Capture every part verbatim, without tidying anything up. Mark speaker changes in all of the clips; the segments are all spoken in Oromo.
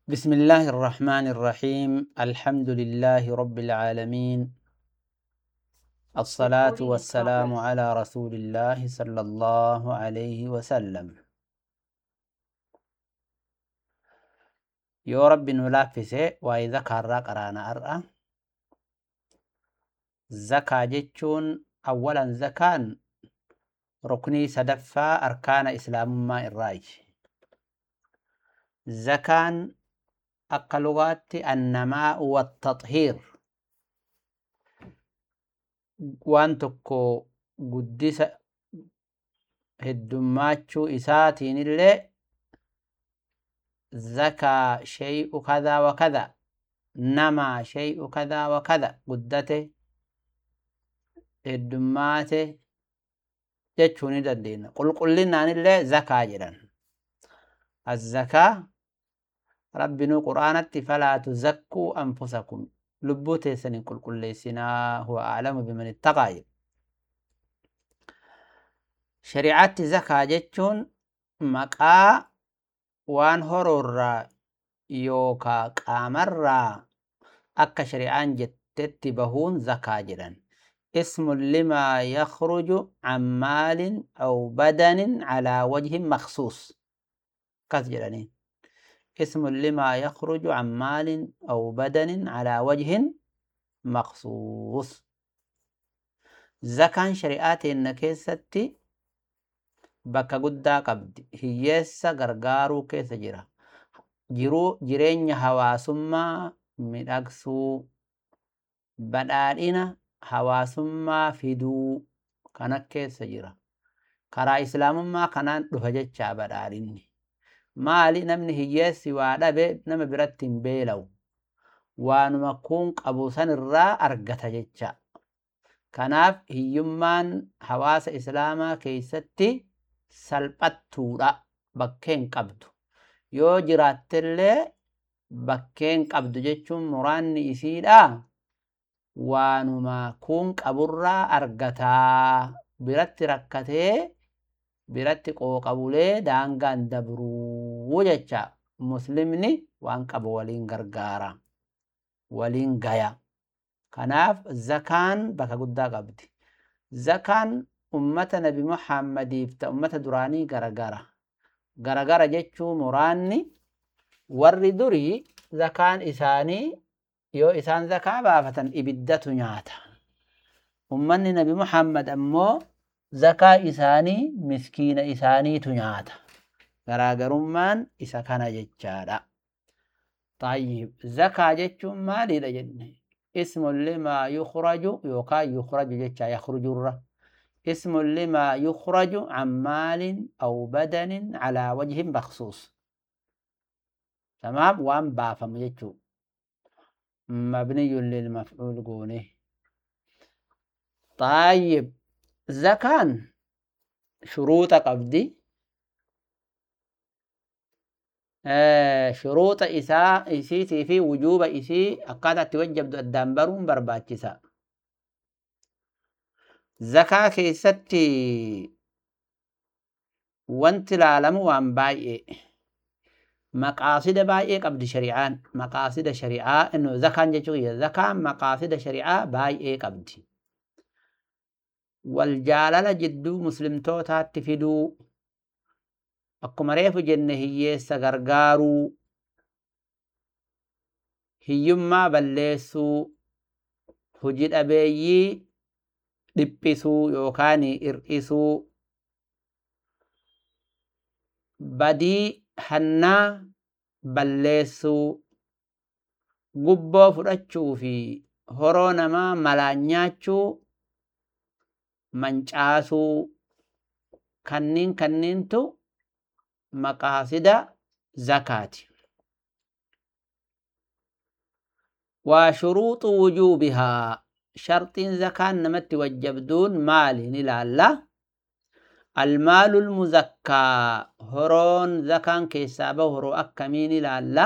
Speaker 1: بسم الله الرحمن الرحيم الحمد لله رب العالمين الصلاة والسلام على رسول الله صلى الله عليه وسلم يا رب نلافسه وإذا كرر قرانا أرأى زكاة جتشون أولا زكاة ركني سدفا أركان إسلام ما الراج زكاة أقلغات النماء والتطهير وانتكو قدس هدوماتشو إساتين اللي زكاة شيء كذا وكذا نما شيء كذا وكذا قدته هدوماته جتشوني دندين قل قل لنا اللي زكاة جدا الزكاة ربنا قرآنت فلا تزكوا أنفسكم لبوتي سنين قل قل ليسنا هو أعلم بمن اتقى شريعات زكاة جتشون مقا وان هرور يوكا قامر أكا شريعان جتت بهون زكاة جدا اسم لما يخرج عن مال أو بدن على وجه مخصوص كاس جدانين اسم لما يخرج عن مال أو بدن على وجه مخصوص زكاة شريعات النكيستي bakka guddaa qabdi hiyyeessa gargaaruu keessa jira jiruu jireenya hawaasummaa midhagsuu badhaadhina hawaasummaa fiduu kana keessa jira karaa islaamummaa kanaan dhufa jecha badhaadhinni maali namni hiyyeessi waa dhabe nama biratti hin beelawu waanuma kun qabu san irraa argata jecha kanaaf hiyyummaan hawaasa islaamaa keessatti salphattuudha bakkeen qabdu yoo jiraattellee bakkeen qabdu jechuun muraanni isiidha waanuma kun qaburraa argataa biratti rakkatee biratti qooqabulee daangaan dabruu jecha muslimni waan qabu waliin gargaara waliin gaya kanaaf zakaan bakka guddaa qabdi zakaan ummata nabi muhammadiif ta ummata duraanii garagara garagara jechuu muraanni warri durii zakaan isaanii yoo isaan zakaa baafatan ibiddatu nyaata ummanni nabi muhammad ammoo zakaa isaanii miskiina isaaniitu nyaata garaagarummaan isa kana jechaadha طيب زكاة جتشو مالي لجنة اسم لما يخرج يوكا يخرج جتشا يخرج الره اسم لما يخرج عن مال أو بدن على وجه مخصوص تمام وان بافم يجو مبني للمفعول قونه طيب زكان شروط قبدي آه شروط إساء إسيتي في وجوب إسي أقادة توجب الدنبرون برباتشسا زكاة كيستي وانت العالم وان بايئ مقاصد بايئ قبل شريعان مقاصد شريعة انه زكاة جيشوية زكاة مقاصد شريعة بايئ قبل والجالة جدو مسلم توتا تفيدو اكو مريف جنة هي سغرغارو هيما بلسو هجد أبيي dhiphisuu yookaan hir'isuu badii hannaa balleessuu gubboo fudhachuu fi horoo namaa malaan nyaachuu mancaasuu kanniin kanniintu maqaasida zakaati waa shuruuxu wujuubihaa شرطين زكاة نمت وجبدون مالي نلالا المال المزكى هرون زكاة كيسابه هرو أكمين نلالا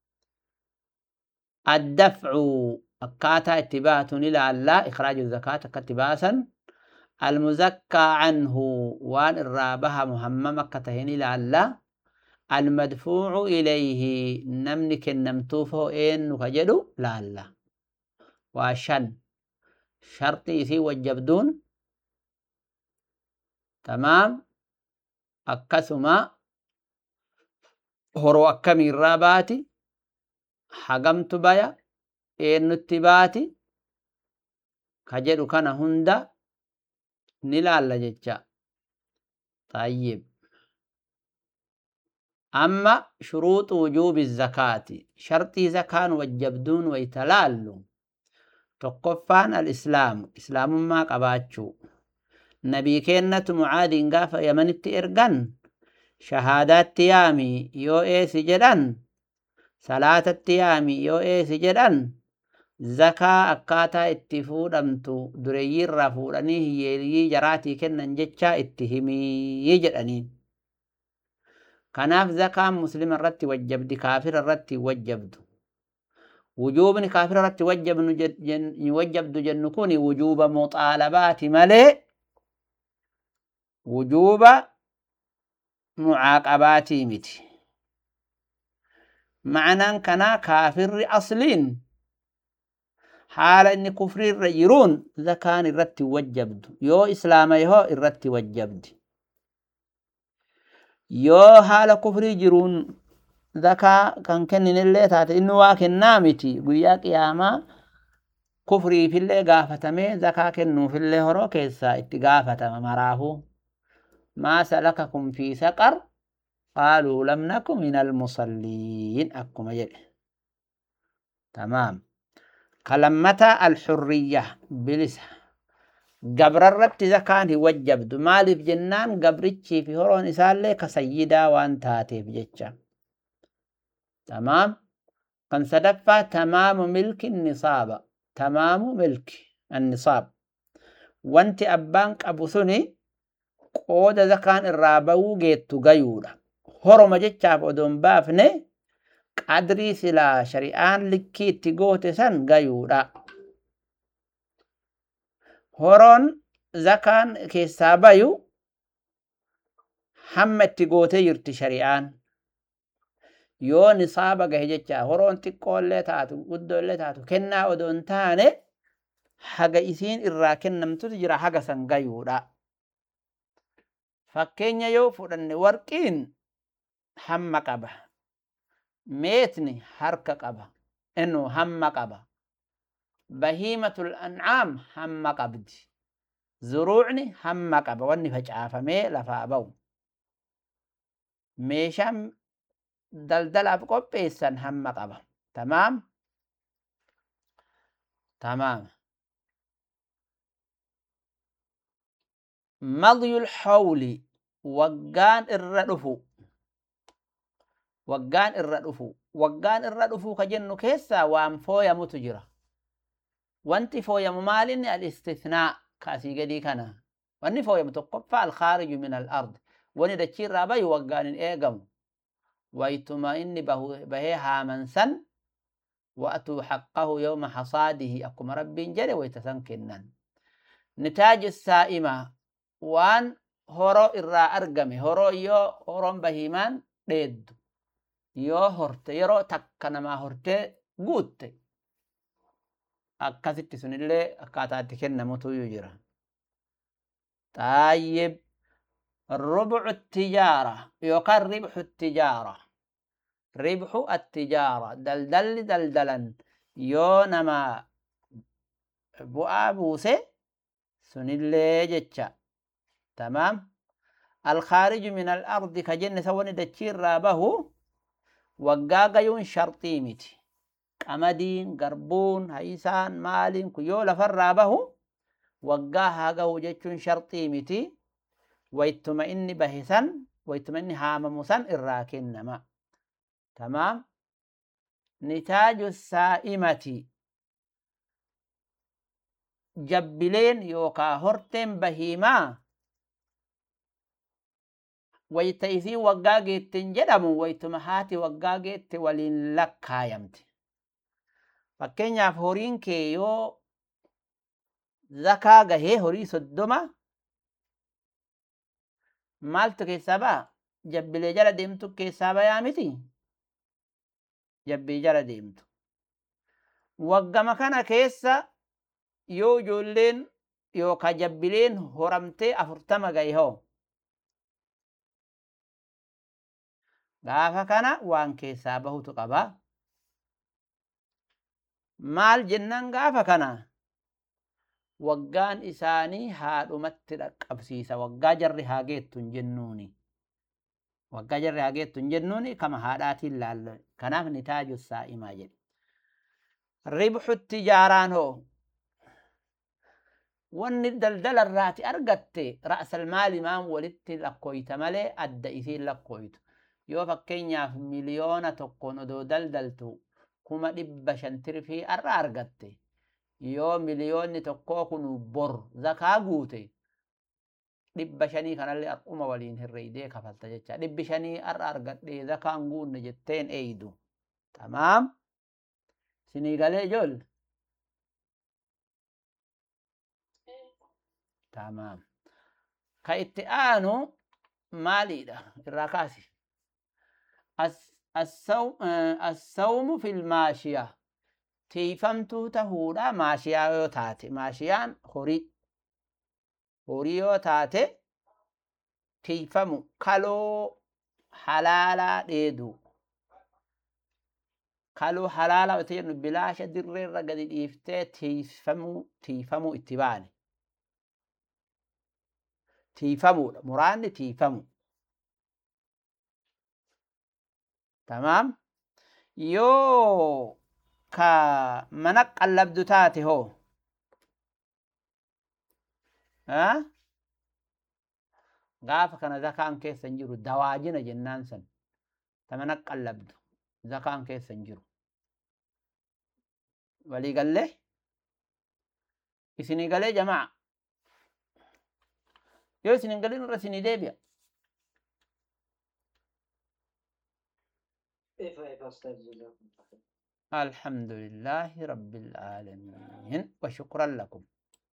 Speaker 1: الدفع أكاتا اتباة نلالا إخراج الزكاة كتباسا المزكى عنه وان الرابها مهممة كتهين نلالا المدفوع إليه نمني كنمتوفه إن كجدو لا لا وشن شرطي سي وجبدون تمام أكسما هرو أكمي الراباتي حقمت بيا إن التباتي كجدو كان هندا نلال جتشا طيب أما شروط وجوب الزكاة شرطي زكاة وجبدون ويتلالو تقفان الإسلام إسلام ما قباتشو نبي كينة معاذ قافة يمن التئرقن شهادات تيامي يو إيه سجدن صلاة التيامي يو إيه سجدن زكاة أكاتا اتفود أمتو دريير رفورانيه يلي جراتي كنن جتشا اتهمي يجرانين كناف زكاة مسلم الرتي وجبد كافر الرتي وجبد وجوب كافر الرتي وجب يوجب جنكوني وجوب مطالبات ملئ وجوب معاقبات متي معنى كنا كافر أصلين حال إن كفر الرجرون زكاة الرتي وجبد يو إسلام يهو الرتي وجبد yoo haala kufrii jiruun zakaa kan kenninillee taate inni waa kennaa miti guyyaa qiyaamaa kufriifillee gaafatamee zakaa kennuufillee horoo keessaa itti gaafatama maraafuu maa salakakum fi saqar qaaluu lam naku minal musalliin akkuma jedhe tamaam kalammata alxurriyya bilisa gabrarratti zakaan wajjabdu maaliif jennaan gabrichi fi horoon isaallee ka sayyidaa waan taateef jecha tamaam kan sadaffaa tamaamu milki nisaaba tamaamu milki annisaab wanti abbaan qabu suni qooda zakaan irraa ba'uu geettu gayuudha horoma jechaaf odoon baafne qadrii silaa shari'aan likkii itti goote san gayuudha horon zakaan keessaa bayu hamma itti gootee jirti shari'aan yoo nisaaba gahe jecha horon xiqqoollee taatu guddoollee taatu kennaa odoon taane haga isiin irraa kennamtu jira haga san gayuudha fakkeenya yoo fudhanne warqiin hamma qaba meetni harka qaba enu hamma qaba بهيمة الأنعام هم قبد زروعني هم قبد واني فجعافة مي لفابو ميشام دلدل أبقى بيسان هم قبد تمام تمام مضي الحول وقان الردفو وقان الردفو وقان الردفو كجنو كيسا وانفو يموت جرا وانت فويم مالين الاستثناء كاسي قدي كان واني فويم تقفى الخارج من الأرض واني دكير رابا يوقان ايقم ويتما اني بهيها من سن وأتوا حقه يوم حصاده أكم ربي جري ويتسنكنن نتاج السائمة وان هورو إرى أرقمي هورو يو هورو بهيمان ريد يو هورت يرو تكنا هورت قوت akkasitti sunillee akkaataatti kennamutu jira طيب ربع التجارة يقال ربح التجارة ربح التجارة دلدل دلدلا يونما بؤا بوسي سنلي جتشا تمام الخارج من الأرض كجن سواني دتشير رابه وقاقا يون شرطي متي قمدين قربون هيسان مالين كيو لفرابه وقاها قو جتشون شرطي متي ويتمئن بهسن ويتمئن هاممسن الراكنما تمام نتاج السائمة جبلين يوكا هرتين بهيما ويتيسي وقاقيت تنجدمو ويتمهاتي وقاقيت ولين لك هايمتي fakkeenyaaf horiin kee yoo zakaa gahee horii soddoma maaltu keessaa ba'a jabbilee jala deemtu keessaa bayaa miti jabbii jala deemtu waggama kana keessa yoo ijoolleen yookaan jabbileen horamtee afurtama gahe hoo gaafa kana waan keessaa bahutu qaba maal jennan gaafa kana waggaan isaanii haadhumatti dhaqqabsiisa waggaa jarri haa geettu hin jennuuni waggaa jarri haa geettu hin jennuuni kama haadhaatiin laalla kanaaf ni taaju saa'imaa jedhe ribxu tijaaraan hoo wanni daldala irraati argatte ra'sal maali maan walitti lakkooyta malee adda isiin lakkooytu yoo fakkeenyaaf miliyoona tokkoon odoo daldaltu kuma dhibba shan tirfii arra argatte yoo miliyoonni tokkoo kun bor zakaa guute dhibba shanii kanallee akkuma waliin herreeydee kafalta jecha dhibbi shanii arra argadhee zakaan guunne jetteen eeydu tamaam sinii galee ijoolle tamaam ka itti aanu maaliidha irraa kaasi الصوم في الماشية تيفمتو تهودا ماشية يو تاتي ماشيان خوري خوري يو تاتي تيفمو كالو حلالا ديدو كالو حلالا وتيرنو بلاشة درير رقد الإفتاء تيفمو تيفمو اتباني تيفمو مراني تيفمو تمام يو كا منق اللبدو تاتي هو ها غافا كان زكان كيس سنجرو دواجين جنان سن تمنق اللبدو زكان كيس سنجرو ولي قال له اسني قال له جماعة يو اسني قال له رسني ديبيا الحمد لله رب العالمين وشكرا لكم.